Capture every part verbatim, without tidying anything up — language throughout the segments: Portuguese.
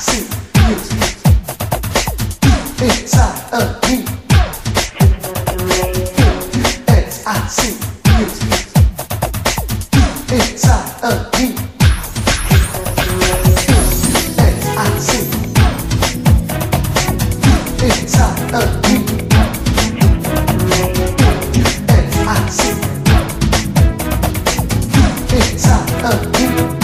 see music inside of me. As I see music inside of me. As I see inside of me. As I see inside of me.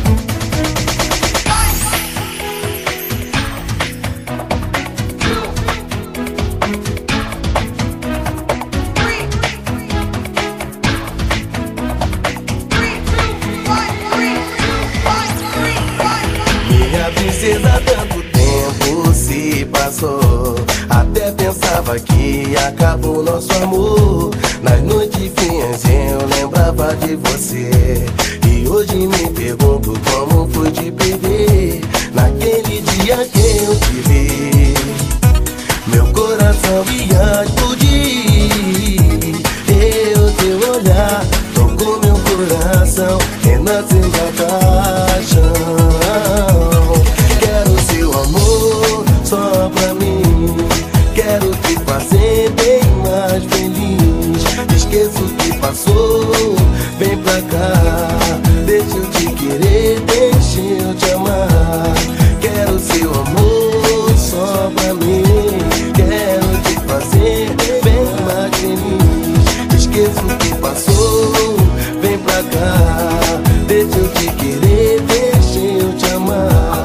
Princesa, tanto tempo se passou, até pensava que acabou nosso amor. Nas noites frias eu lembrava de você, e hoje me pergunto como foi te perder. Naquele dia que eu te vi, meu coração ia explodir. Eu, teu olhar tocou meu coração, renasceu da paixão. Só pra mim, quero te fazer bem mais feliz. Esqueço o que passou, vem pra cá. Deixa eu te querer, deixa eu te amar. Quero seu amor só pra mim. Quero te fazer bem mais feliz. Esqueço o que passou, vem pra cá. Deixa eu te querer, deixa eu te amar.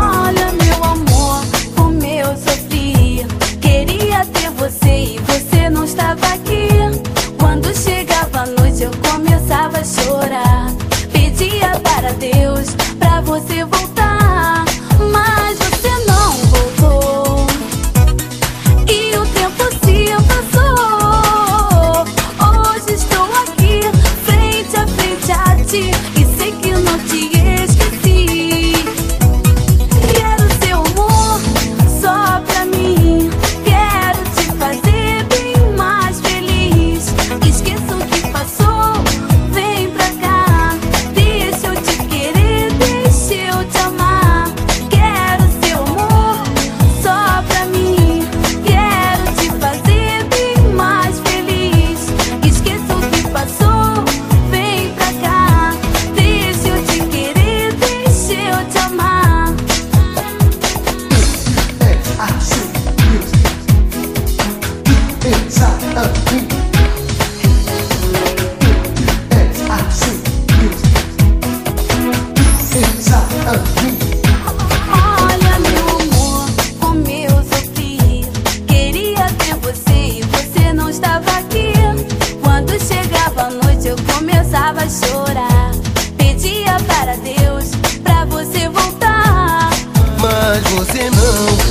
Chorar, pedia para Deus pra você voltar, mas você não voltou e o tempo se passou. Hoje estou aqui, frente a frente a ti, e sei que não te esqueci. Quero seu amor só pra mim, quero te fazer bem mais feliz. Esqueça o que passou. Olha meu amor, como eu sofri. Queria ter você e você não estava aqui. Quando chegava a noite eu começava a chorar, pedia para Deus pra você voltar, mas você não